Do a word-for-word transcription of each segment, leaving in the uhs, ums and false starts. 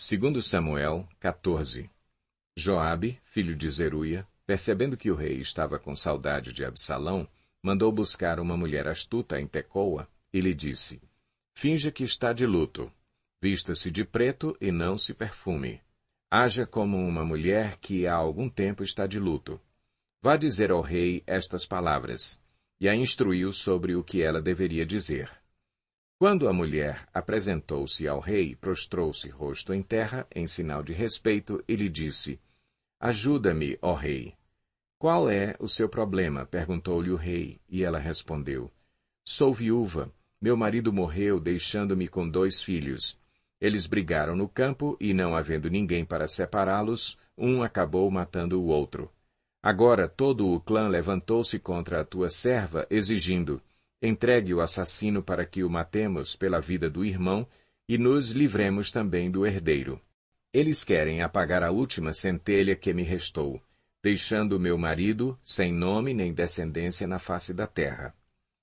Segundo Samuel, quatorze. Joabe, filho de Zeruia, percebendo que o rei estava com saudade de Absalão, mandou buscar uma mulher astuta em Tecoa e lhe disse: Finja que está de luto. Vista-se de preto e não se perfume. Haja como uma mulher que há algum tempo está de luto. Vá dizer ao rei estas palavras, e a instruiu sobre o que ela deveria dizer. Quando a mulher apresentou-se ao rei, prostrou-se rosto em terra, em sinal de respeito, e lhe disse: Ajuda-me, ó rei. Qual é o seu problema? Perguntou-lhe o rei, e ela respondeu: Sou viúva. Meu marido morreu, deixando-me com dois filhos. Eles brigaram no campo, e não havendo ninguém para separá-los, um acabou matando o outro. Agora todo o clã levantou-se contra a tua serva, exigindo: Entregue o assassino para que o matemos pela vida do irmão e nos livremos também do herdeiro. Eles querem apagar a última centelha que me restou, deixando meu marido sem nome nem descendência na face da terra.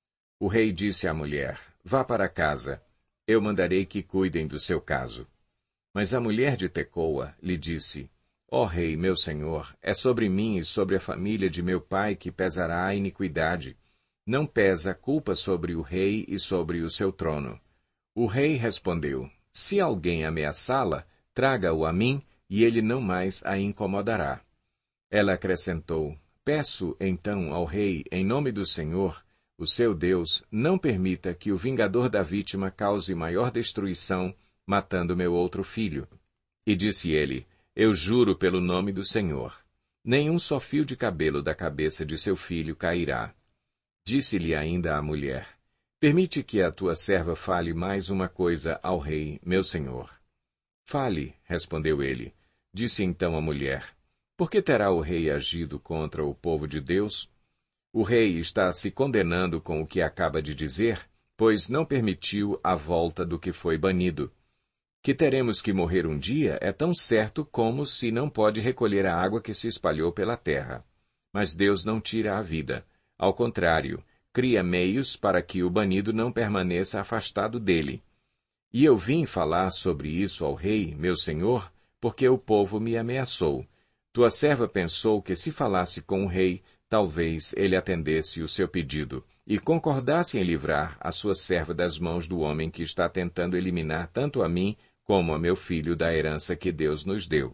O rei disse à mulher: Vá para casa, eu mandarei que cuidem do seu caso. Mas a mulher de Tecoa lhe disse: Ó rei, meu senhor, é sobre mim e sobre a família de meu pai que pesará a iniquidade. Não pesa a culpa sobre o rei e sobre o seu trono. O rei respondeu: Se alguém ameaçá-la, traga-o a mim, e ele não mais a incomodará. Ela acrescentou: Peço, então, ao rei, em nome do Senhor, o seu Deus, não permita que o vingador da vítima cause maior destruição, matando meu outro filho. E disse ele: Eu juro pelo nome do Senhor. Nenhum só fio de cabelo da cabeça de seu filho cairá. Disse-lhe ainda a mulher: Permite que a tua serva fale mais uma coisa ao rei, meu senhor. Fale, respondeu ele. Disse então a mulher: Por que terá o rei agido contra o povo de Deus? O rei está se condenando com o que acaba de dizer, pois não permitiu a volta do que foi banido. Que teremos que morrer um dia é tão certo como se não pode recolher a água que se espalhou pela terra. Mas Deus não tira a vida. Ao contrário, cria meios para que o banido não permaneça afastado dele. E eu vim falar sobre isso ao rei, meu senhor, porque o povo me ameaçou. Tua serva pensou que se falasse com o rei, talvez ele atendesse o seu pedido e concordasse em livrar a sua serva das mãos do homem que está tentando eliminar tanto a mim como a meu filho da herança que Deus nos deu.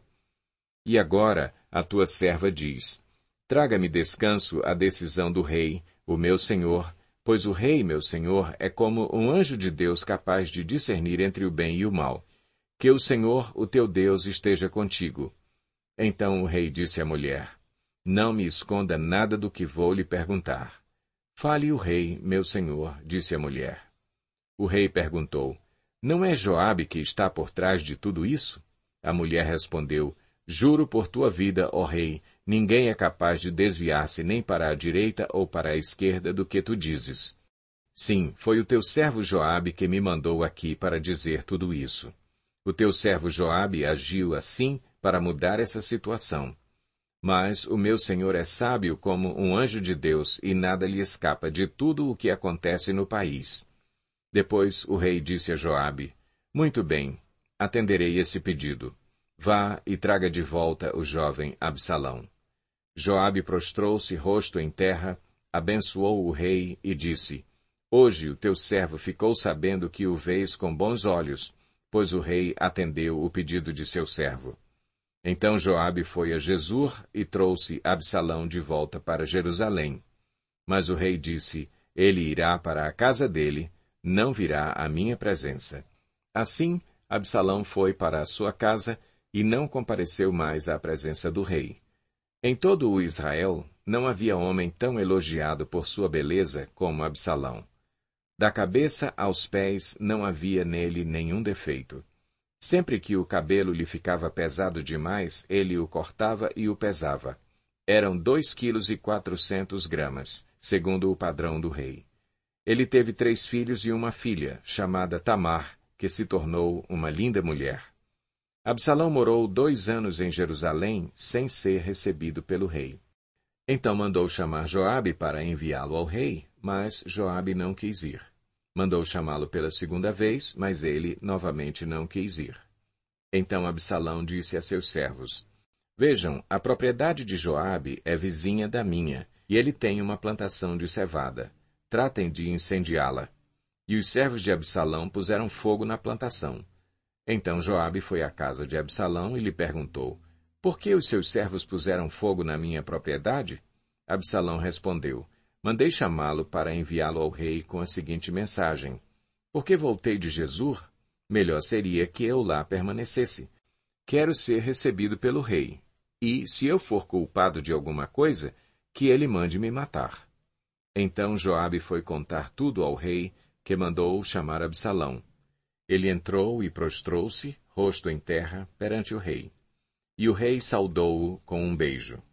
E agora a tua serva diz: Traga-me descanso a decisão do rei, o meu senhor, pois o rei, meu senhor, é como um anjo de Deus capaz de discernir entre o bem e o mal. Que o Senhor, o teu Deus, esteja contigo. Então o rei disse à mulher: Não me esconda nada do que vou lhe perguntar. Fale o rei, meu senhor, disse a mulher. O rei perguntou: Não é Joabe que está por trás de tudo isso? A mulher respondeu: Juro por tua vida, ó rei, ninguém é capaz de desviar-se nem para a direita ou para a esquerda do que tu dizes. Sim, foi o teu servo Joabe que me mandou aqui para dizer tudo isso. O teu servo Joabe agiu assim para mudar essa situação. Mas o meu senhor é sábio como um anjo de Deus e nada lhe escapa de tudo o que acontece no país. Depois o rei disse a Joabe: Muito bem, atenderei esse pedido. Vá e traga de volta o jovem Absalão. Joabe prostrou-se rosto em terra, abençoou o rei e disse: Hoje o teu servo ficou sabendo que o vês com bons olhos, pois o rei atendeu o pedido de seu servo. Então Joabe foi a Jesur e trouxe Absalão de volta para Jerusalém. Mas o rei disse: Ele irá para a casa dele, não virá à minha presença. Assim, Absalão foi para a sua casa e não compareceu mais à presença do rei. Em todo o Israel, não havia homem tão elogiado por sua beleza como Absalão. Da cabeça aos pés não havia nele nenhum defeito. Sempre que o cabelo lhe ficava pesado demais, ele o cortava e o pesava. Eram dois quilos e quatrocentos gramas, segundo o padrão do rei. Ele teve três filhos e uma filha, chamada Tamar, que se tornou uma linda mulher. Absalão morou dois anos em Jerusalém, sem ser recebido pelo rei. Então mandou chamar Joabe para enviá-lo ao rei, mas Joabe não quis ir. Mandou chamá-lo pela segunda vez, mas ele novamente não quis ir. Então Absalão disse a seus servos: Vejam, a propriedade de Joabe é vizinha da minha, e ele tem uma plantação de cevada. Tratem de incendiá-la. E os servos de Absalão puseram fogo na plantação. Então Joabe foi à casa de Absalão e lhe perguntou: Por que os seus servos puseram fogo na minha propriedade? Absalão respondeu: Mandei chamá-lo para enviá-lo ao rei com a seguinte mensagem: Porque voltei de Jesur, melhor seria que eu lá permanecesse. Quero ser recebido pelo rei, e, se eu for culpado de alguma coisa, que ele mande me matar. Então Joabe foi contar tudo ao rei, que mandou chamar Absalão. Ele entrou e prostrou-se, rosto em terra, perante o rei. E o rei saudou-o com um beijo.